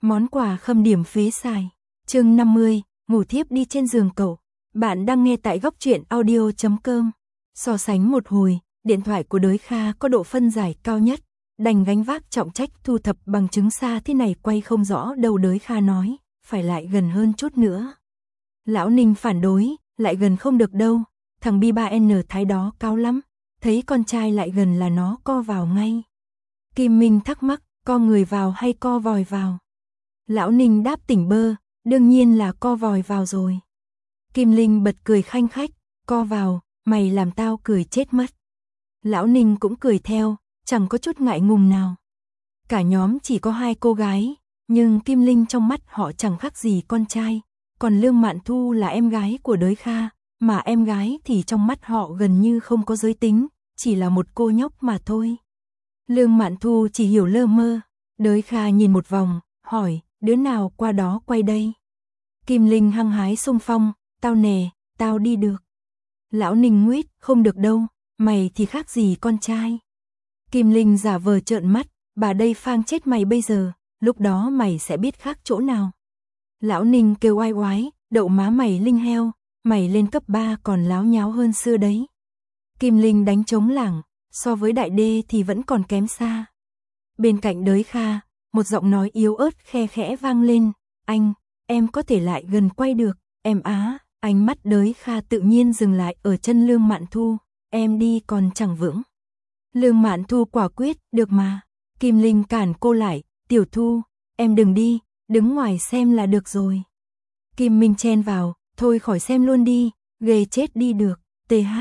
Món quà khâm điểm phế xài. Chương 50, ngủ thiếp đi trên giường cậu. Bạn đang nghe tại góc truyện audio.com. So sánh một hồi, điện thoại của Đới Kha có độ phân giải cao nhất, đành gánh vác trọng trách thu thập bằng chứng xa thế này quay không rõ đâu. Đới Kha nói, phải lại gần hơn chút nữa. Lão Ninh phản đối, lại gần không được đâu, thằng B3N Thái đó cao lắm, thấy con trai lại gần là nó co vào ngay. Kim Minh thắc mắc, co người vào hay co vòi vào? Lão Ninh đáp tỉnh bơ, đương nhiên là co vòi vào rồi. Kim Linh bật cười khanh khách, co vào, mày làm tao cười chết mất. Lão Ninh cũng cười theo, chẳng có chút ngại ngùng nào. Cả nhóm chỉ có 2 cô gái, nhưng Kim Linh trong mắt họ chẳng khác gì con trai, còn Lương Mạn Thu là em gái của Đới Kha, mà em gái thì trong mắt họ gần như không có giới tính, chỉ là một cô nhóc mà thôi. Lương Mạn Thu chỉ hiểu lơ mơ. Đới Kha nhìn một vòng, hỏi, đứa nào qua đó quay đây? Kim Linh hăng hái xung phong, tao nè, tao đi được. Lão Ninh nguyết, không được đâu, mày thì khác gì con trai. Kim Linh giả vờ trợn mắt, bà đây phang chết mày bây giờ, lúc đó mày sẽ biết khác chỗ nào. Lão Ninh kêu oai oái, đậu má mày Linh heo, mày lên cấp 3 còn láo nháo hơn xưa đấy. Kim Linh đánh trống lảng, so với đại đê thì vẫn còn kém xa. Bên cạnh Đới Kha, một giọng nói yếu ớt khe khẽ vang lên, anh, em có thể lại gần quay được, em á. Ánh mắt Đới Kha tự nhiên dừng lại ở chân Lương Mạn Thu, em đi còn chẳng vững. Lương Mạn Thu quả quyết, được mà. Kim Linh cản cô lại, Tiểu Thu, em đừng đi, đứng ngoài xem là được rồi. Kim Minh chen vào, thôi khỏi xem luôn đi, ghê chết đi được, TH.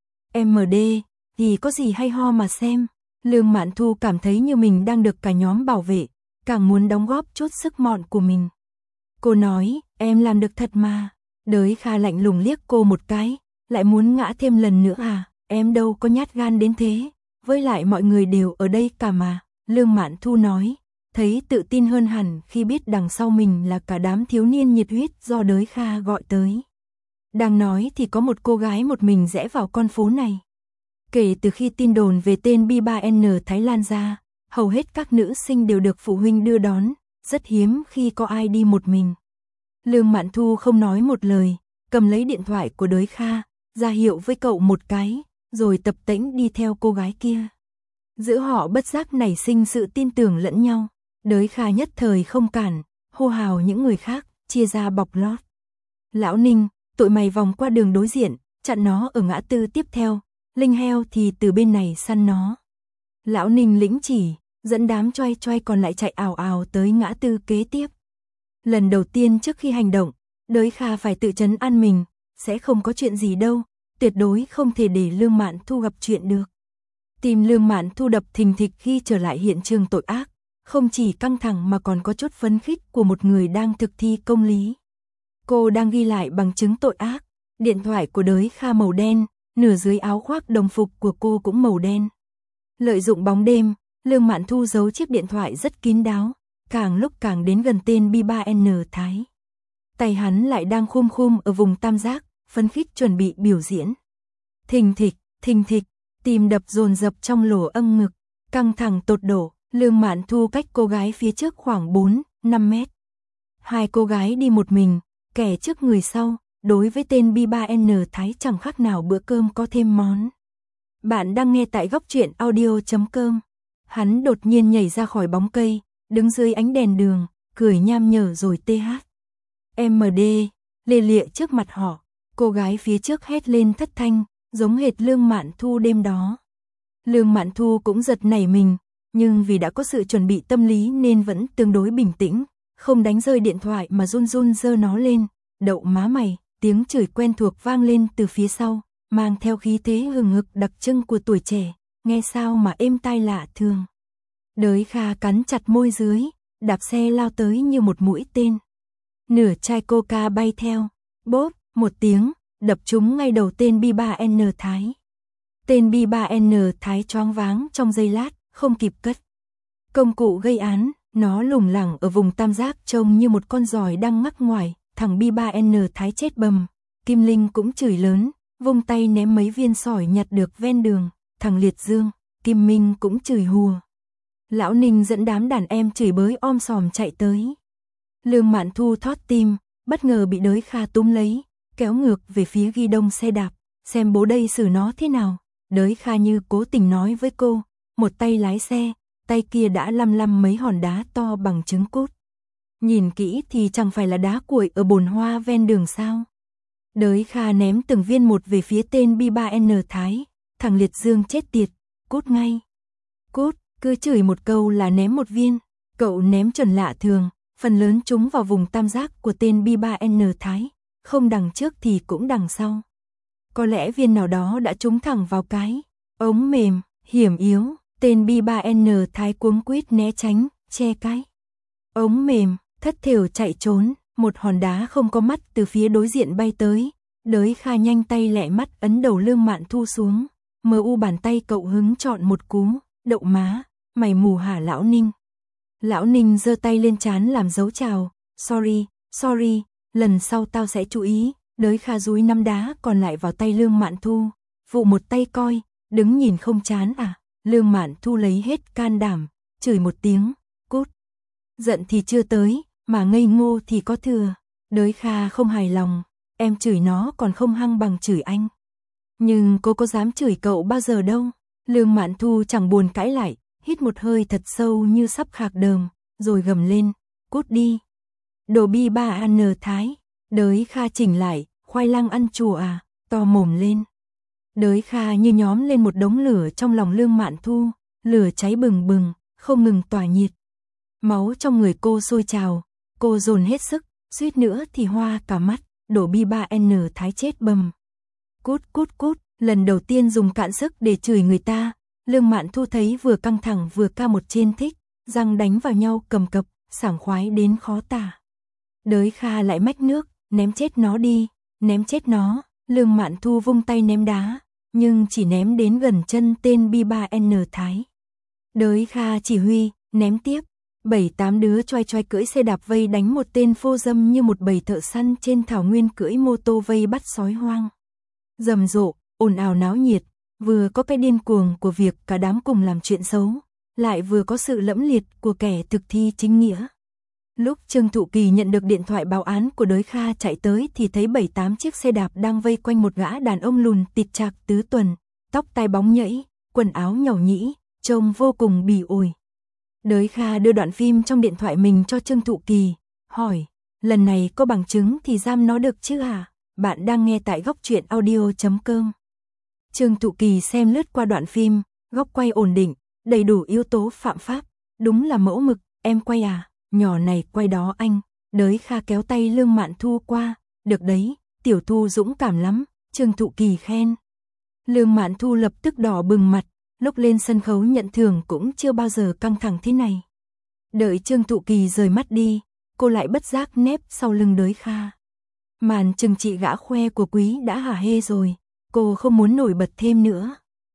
MD, thì có gì hay ho mà xem. Lương Mạn Thu cảm thấy như mình đang được cả nhóm bảo vệ, càng muốn đóng góp chút sức mọn của mình. Cô nói, em làm được thật mà. Đới Kha lạnh lùng liếc cô một cái, lại muốn ngã thêm lần nữa à, em đâu có nhát gan đến thế, với lại mọi người đều ở đây cả mà. Lương Mạn Thu nói, thấy tự tin hơn hẳn khi biết đằng sau mình là cả đám thiếu niên nhiệt huyết do Đới Kha gọi tới. Đang nói thì có một cô gái một mình rẽ vào con phố này. Kể từ khi tin đồn về tên B3N Thái lan ra, hầu hết các nữ sinh đều được phụ huynh đưa đón, rất hiếm khi có ai đi một mình. Lương Mạn Thu không nói một lời, cầm lấy điện thoại của Đới Kha, ra hiệu với cậu một cái, rồi tập tễnh đi theo cô gái kia. Giữa họ bất giác nảy sinh sự tin tưởng lẫn nhau. Đới Kha nhất thời không cản, hô hào những người khác, chia ra bọc lót. Lão Ninh, tụi mày vòng qua đường đối diện, chặn nó ở ngã tư tiếp theo, Linh heo thì từ bên này săn nó. Lão Ninh lĩnh chỉ, dẫn đám choai choai còn lại chạy ào ào tới ngã tư kế tiếp. Lần đầu tiên trước khi hành động, Đới Kha phải tự trấn an mình, sẽ không có chuyện gì đâu, tuyệt đối không thể để Lương Mạn Thu gặp chuyện được. Tim Lương Mạn Thu đập thình thịch khi trở lại hiện trường tội ác, không chỉ căng thẳng mà còn có chút phấn khích của một người đang thực thi công lý. Cô đang ghi lại bằng chứng tội ác, điện thoại của Đới Kha màu đen, nửa dưới áo khoác đồng phục của cô cũng màu đen. Lợi dụng bóng đêm, Lương Mạn Thu giấu chiếc điện thoại rất kín đáo, càng lúc càng đến gần tên B3N Thái. Tay hắn lại đang khum khum ở vùng tam giác, phấn khích chuẩn bị biểu diễn. Thình thịch, tim đập dồn dập trong lỗ âm ngực, căng thẳng tột độ. Lương Mạn Thu cách cô gái phía trước khoảng 4-5 mét. 2 cô gái đi một mình, kẻ trước người sau, đối với tên B3N Thái chẳng khác nào bữa cơm có thêm món. Bạn đang nghe tại góc truyện audio.com. Hắn đột nhiên nhảy ra khỏi bóng cây, đứng dưới ánh đèn đường, cười nham nhở rồi TH. MD, lê lịa trước mặt họ, cô gái phía trước hét lên thất thanh, giống hệt Lương Mạn Thu đêm đó. Lương Mạn Thu cũng giật nảy mình, nhưng vì đã có sự chuẩn bị tâm lý nên vẫn tương đối bình tĩnh, không đánh rơi điện thoại mà run run giơ nó lên, đậu má mày, tiếng chửi quen thuộc vang lên từ phía sau, mang theo khí thế hừng hực đặc trưng của tuổi trẻ, nghe sao mà êm tai lạ thường. Đới Kha cắn chặt môi dưới, đạp xe lao tới như một mũi tên. Nửa chai coca bay theo, bốp, một tiếng, đập trúng ngay đầu tên B3N Thái. Tên B3N Thái choáng váng trong giây lát, không kịp cất công cụ gây án, nó lủng lẳng ở vùng tam giác trông như một con giòi đang ngắc ngoài, thằng B3N Thái chết bầm. Kim Linh cũng chửi lớn, vung tay ném mấy viên sỏi nhặt được ven đường, thằng Liệt Dương, Kim Minh cũng chửi hùa. Lão Ninh dẫn đám đàn em chửi bới om sòm chạy tới. Lương Mạn Thu thót tim, bất ngờ bị Đới Kha túm lấy, kéo ngược về phía ghi đông xe đạp, xem bố đây xử nó thế nào. Đới Kha như cố tình nói với cô, một tay lái xe, tay kia đã lăm mấy hòn đá to bằng trứng cút. Nhìn kỹ thì chẳng phải là đá cuội ở bồn hoa ven đường sao. Đới Kha ném từng viên một về phía tên B3N Thái, thằng liệt dương chết tiệt, cút ngay. Cút, cứ chửi một câu là ném một viên, cậu ném chuẩn lạ thường, phần lớn chúng vào vùng tam giác của tên B3N Thái, không đằng trước thì cũng đằng sau. Có lẽ viên nào đó đã trúng thẳng vào cái ống mềm, hiểm yếu, tên B3N Thái cuống quýt né tránh, che cái ống mềm, thất thểu chạy trốn, một hòn đá không có mắt từ phía đối diện bay tới. Đới Kha nhanh tay lẹ mắt ấn đầu Lương Mạn Thu xuống, bàn tay cậu hứng chọn một cú, đậu má, mày mù hả lão Ninh. Lão Ninh giơ tay lên trán làm dấu chào, sorry, lần sau tao sẽ chú ý. Đới Kha dúi 5 đá còn lại vào tay Lương Mạn Thu, vụ một tay coi, đứng nhìn không chán à. Lương Mạn Thu lấy hết can đảm, chửi một tiếng, cút. Giận thì chưa tới, mà ngây ngô thì có thừa. Đới Kha không hài lòng, em chửi nó còn không hăng bằng chửi anh. Nhưng cô có dám chửi cậu bao giờ đâu. Lương Mạn Thu chẳng buồn cãi lại, hít một hơi thật sâu như sắp khạc đờm, rồi gầm lên, cút đi. Đồ B3N Thái. Đới Kha chỉnh lại, khoai lang ăn chùa à, to mồm lên. Đới Kha như nhóm lên một đống lửa trong lòng Lương Mạn Thu, lửa cháy bừng bừng, không ngừng tỏa nhiệt. Máu trong người cô sôi trào, cô dồn hết sức, suýt nữa thì hoa cả mắt, đổ B3N Thái chết bầm. Cút, lần đầu tiên dùng cạn sức để chửi người ta, Lương Mạn Thu thấy vừa căng thẳng vừa ca một trên thích, răng đánh vào nhau cầm cập, sảng khoái đến khó tả. Đới Kha lại mách nước, ném chết nó đi, ném chết nó. Lương Mạn Thu vung tay ném đá, nhưng chỉ ném đến gần chân tên B3N Thái. Đới Kha chỉ huy, ném tiếp. 7-8 đứa choai cưỡi xe đạp vây đánh một tên phô dâm như một bầy thợ săn trên thảo nguyên cưỡi mô tô vây bắt sói hoang. Rầm rộ, ồn ào náo nhiệt, vừa có cái điên cuồng của việc cả đám cùng làm chuyện xấu, lại vừa có sự lẫm liệt của kẻ thực thi chính nghĩa. Lúc Trương Thụ Kỳ nhận được điện thoại báo án của Đới Kha chạy tới thì thấy 7-8 chiếc xe đạp đang vây quanh một gã đàn ông lùn tịt chạc tứ tuần, tóc tai bóng nhẫy, quần áo nhàu nhĩ, trông vô cùng bỉ ổi. Đới Kha đưa đoạn phim trong điện thoại mình cho Trương Thụ Kỳ, hỏi, lần này có bằng chứng thì giam nó được chứ hả? Bạn đang nghe tại Góc Truyện Audio.com. Trương Thụ Kỳ xem lướt qua đoạn phim, góc quay ổn định, đầy đủ yếu tố phạm pháp, đúng là mẫu mực, em quay à, nhỏ này quay đó anh. Đới Kha kéo tay Lương Mạn Thu qua, được đấy, tiểu Thu dũng cảm lắm, Trương Thụ Kỳ khen. Lương Mạn Thu lập tức đỏ bừng mặt, lúc lên sân khấu nhận thưởng cũng chưa bao giờ căng thẳng thế này. Đợi Trương Thụ Kỳ rời mắt đi, cô lại bất giác nép sau lưng Đới Kha. Màn trừng trị gã khoe của Quý đã hả hê rồi, cô không muốn nổi bật thêm nữa.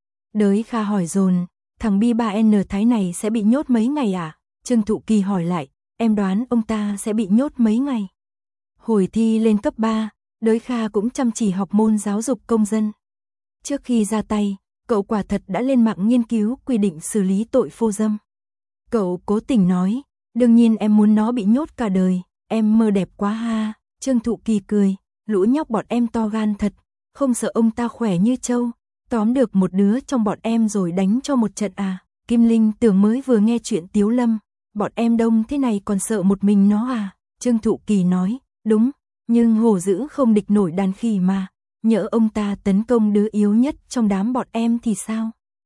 Đới Kha hỏi dồn, thằng B3N Thái này sẽ bị nhốt mấy ngày à? Trương Thụ Kỳ hỏi lại, em đoán ông ta sẽ bị nhốt mấy ngày? Hồi thi lên cấp 3, Đới Kha cũng chăm chỉ học môn giáo dục công dân. Trước khi ra tay, cậu quả thật đã lên mạng nghiên cứu quy định xử lý tội phô dâm. Cậu cố tình nói, đương nhiên em muốn nó bị nhốt cả đời, em mơ đẹp quá ha. Trương Thụ Kỳ cười, lũ nhóc bọn em to gan thật, không sợ ông ta khỏe như trâu, tóm được một đứa trong bọn em rồi đánh cho một trận à. Kim Linh tưởng mới vừa nghe chuyện Tiếu Lâm, bọn em đông thế này còn sợ một mình nó à. Trương Thụ Kỳ nói, đúng, nhưng hổ dữ không địch nổi đàn khỉ mà, nhỡ ông ta tấn công đứa yếu nhất trong đám bọn em thì sao?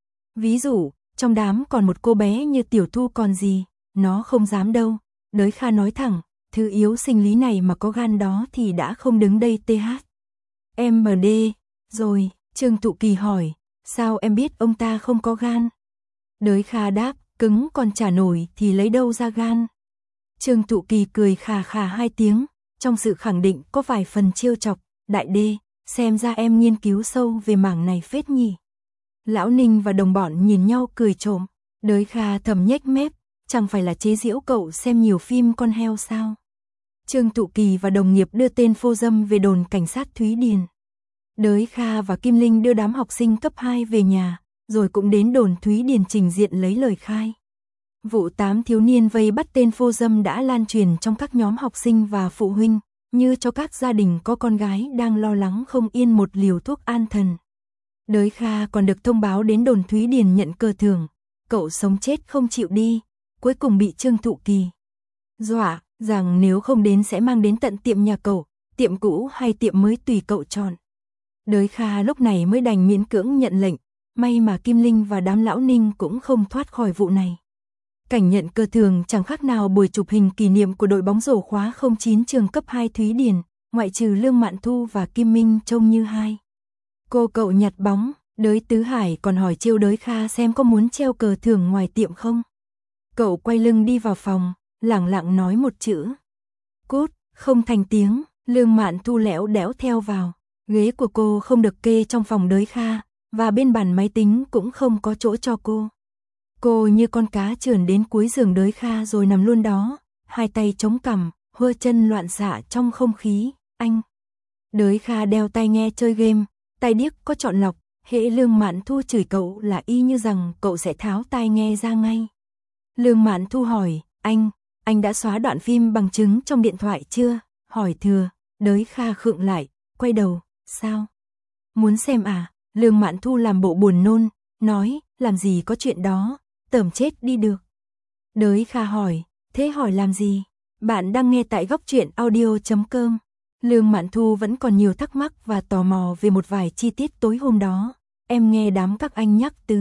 Ví dụ, trong đám còn một cô bé như Tiểu Thu còn gì, nó không dám đâu. Đới Kha nói thẳng, thứ yếu sinh lý này mà có gan đó thì đã không đứng đây TH. MD, rồi, Trương Thụ Kỳ hỏi, sao em biết ông ta không có gan? Đới Kha đáp, cứng còn chả nổi thì lấy đâu ra gan? Trương Thụ Kỳ cười khà khà 2 tiếng, trong sự khẳng định có vài phần trêu chọc, đại đê, xem ra em nghiên cứu sâu về mảng này phết nhỉ. Lão Ninh và đồng bọn nhìn nhau cười trộm, Đới Kha thầm nhếch mép, chẳng phải là chế giễu cậu xem nhiều phim con heo sao? Trương Thụ Kỳ và đồng nghiệp đưa tên phô dâm về đồn cảnh sát Thúy Điền. Đới Kha và Kim Linh đưa đám học sinh cấp 2 về nhà, rồi cũng đến đồn Thúy Điền trình diện lấy lời khai. Vụ 8 thiếu niên vây bắt tên phô dâm đã lan truyền trong các nhóm học sinh và phụ huynh, như cho các gia đình có con gái đang lo lắng không yên một liều thuốc an thần. Đới Kha còn được thông báo đến đồn Thúy Điền nhận cờ thưởng, cậu sống chết không chịu đi, cuối cùng bị Trương Thụ Kỳ dọa rằng nếu không đến sẽ mang đến tận tiệm nhà cậu, tiệm cũ hay tiệm mới tùy cậu chọn. Đới Kha lúc này mới đành miễn cưỡng nhận lệnh, may mà Kim Linh và đám lão Ninh cũng không thoát khỏi vụ này. Cảnh nhận cờ thưởng chẳng khác nào buổi chụp hình kỷ niệm của đội bóng rổ khóa 09 trường cấp 2 Thúy Điền, ngoại trừ Lương Mạn Thu và Kim Minh trông như hai cô cậu nhặt bóng. Đới Tứ Hải còn hỏi trêu Đới Kha xem có muốn treo cờ thưởng ngoài tiệm không. Cậu quay lưng đi vào phòng, lẳng lặng nói một chữ: cút, không thành tiếng. Lương Mạn Thu lẽo đẽo theo vào. Ghế của cô không được kê trong phòng Đới Kha, và bên bàn máy tính cũng không có chỗ cho cô. Cô như con cá trườn đến cuối giường Đới Kha rồi nằm luôn đó, hai tay chống cằm, hơ chân loạn xạ trong không khí. Anh. Đới Kha đeo tai nghe chơi game, tai điếc có chọn lọc, hễ Lương Mạn Thu chửi cậu là y như rằng cậu sẽ tháo tai nghe ra ngay. Lương Mạn Thu hỏi: anh đã xóa đoạn phim bằng chứng trong điện thoại chưa? Hỏi thừa. Đới Kha khựng lại, quay đầu: sao? Muốn xem à? Lương Mạn Thu làm bộ buồn nôn, nói: làm gì có chuyện đó, tởm chết đi được. Đới Kha hỏi: thế hỏi làm gì? Bạn đang nghe tại góc truyện audio.com. Lương Mạn Thu vẫn còn nhiều thắc mắc và tò mò về một vài chi tiết tối hôm đó. Em nghe đám các anh nhắc từ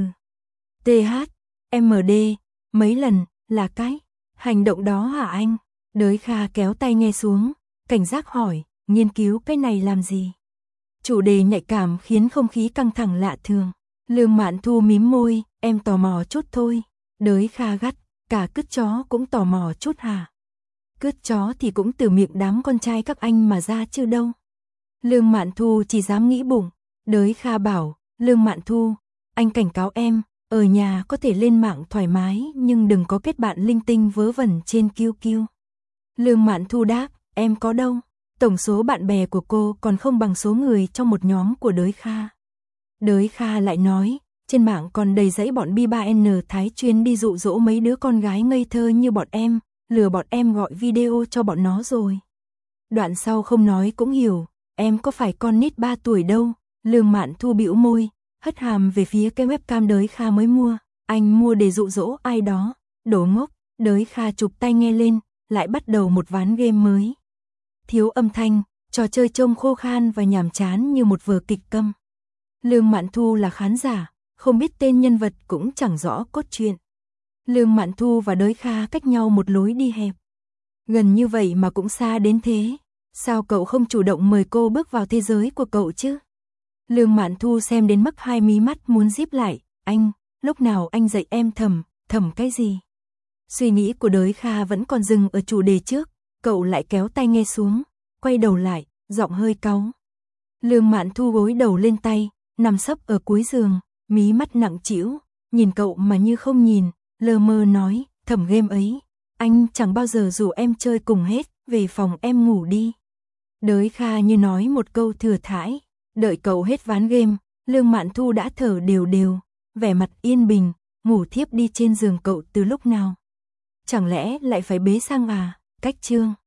TH, MD mấy lần, là cái hành động đó hả anh? Đới Kha kéo tay nghe xuống, cảnh giác hỏi: nghiên cứu cái này làm gì? Chủ đề nhạy cảm khiến không khí căng thẳng lạ thường. Lương Mạn Thu mím môi: em tò mò chút thôi. Đới Kha gắt: cả cứt chó cũng tò mò chút hả? Cứt chó thì cũng từ miệng đám con trai các anh mà ra chứ đâu. Lương Mạn Thu chỉ dám nghĩ bụng. Đới Kha bảo: Lương Mạn Thu, anh cảnh cáo em, ở nhà có thể lên mạng thoải mái nhưng đừng có kết bạn linh tinh vớ vẩn trên QQ. Lương Mạn Thu đáp: em có đâu. Tổng số bạn bè của cô còn không bằng số người trong một nhóm của Đới Kha. Đới Kha lại nói: trên mạng còn đầy dãy bọn B3N Thái chuyên đi dụ dỗ mấy đứa con gái ngây thơ như bọn em, lừa bọn em gọi video cho bọn nó rồi. Đoạn sau không nói cũng hiểu, em có phải con nít 3 tuổi đâu. Lương Mạn Thu bĩu môi, hất hàm về phía cái webcam Đới Kha mới mua. Anh mua để dụ dỗ ai đó? Đồ ngốc. Đới Kha chụp tai nghe lên, lại bắt đầu một ván game mới. Thiếu âm thanh, trò chơi trông khô khan và nhàm chán như một vở kịch câm. Lương Mạn Thu là khán giả, không biết tên nhân vật cũng chẳng rõ cốt truyện. Lương Mạn Thu và Đới Kha cách nhau một lối đi hẹp. Gần như vậy mà cũng xa đến thế. Sao cậu không chủ động mời cô bước vào thế giới của cậu chứ? Lương Mạn Thu xem đến mức hai mí mắt muốn díp lại. Anh, lúc nào anh dạy em thầm cái gì? Suy nghĩ của Đới Kha vẫn còn dừng ở chủ đề trước. Cậu lại kéo tai nghe xuống, quay đầu lại, giọng hơi cáu. Lương Mạn Thu gối đầu lên tay, nằm sấp ở cuối giường, mí mắt nặng trĩu, nhìn cậu mà như không nhìn, lơ mơ nói: thầm game ấy, anh chẳng bao giờ rủ em chơi cùng hết, về phòng em ngủ đi. Đới Kha như nói một câu thừa thãi. Đợi cậu hết ván game, Lương Mạn Thu đã thở đều đều, vẻ mặt yên bình, ngủ thiếp đi trên giường cậu từ lúc nào. Chẳng lẽ lại phải bế sang à? Cách chương